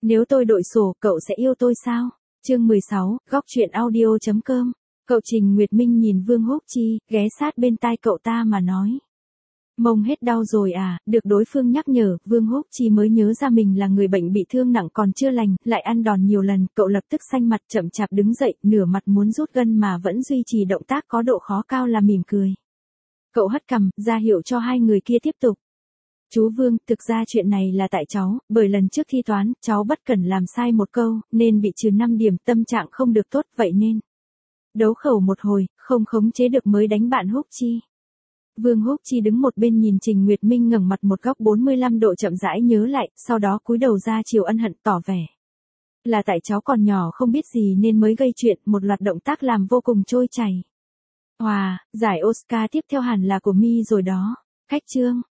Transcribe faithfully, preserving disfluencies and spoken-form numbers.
Nếu tôi đội sổ, cậu sẽ yêu tôi sao? Chương mười sáu, góc truyện audio chấm com. Cậu Trình Nguyệt Minh nhìn Vương Húc Chi, ghé sát bên tai cậu ta mà nói. Mông hết đau rồi à, được đối phương nhắc nhở, Vương Húc Chi mới nhớ ra mình là người bệnh bị thương nặng còn chưa lành, lại ăn đòn nhiều lần, cậu lập tức xanh mặt chậm chạp đứng dậy, nửa mặt muốn rút gân mà vẫn duy trì động tác có độ khó cao là mỉm cười. Cậu hất cằm, ra hiệu cho hai người kia tiếp tục. Chú Vương, thực ra chuyện này là tại cháu, bởi lần trước thi toán, cháu bất cẩn làm sai một câu, nên bị trừ năm điểm, tâm trạng không được tốt, vậy nên. Đấu khẩu một hồi, không khống chế được mới đánh bạn Húc Chi. Vương Húc Chi đứng một bên nhìn Trình Nguyệt Minh ngẩng mặt một góc bốn mươi lăm độ chậm rãi nhớ lại, sau đó cúi đầu ra chiều ân hận tỏ vẻ. Là tại cháu còn nhỏ không biết gì nên mới gây chuyện, một loạt động tác làm vô cùng trôi chảy. Wow, giải Oscar tiếp theo hẳn là của Mi rồi đó. Khách trương.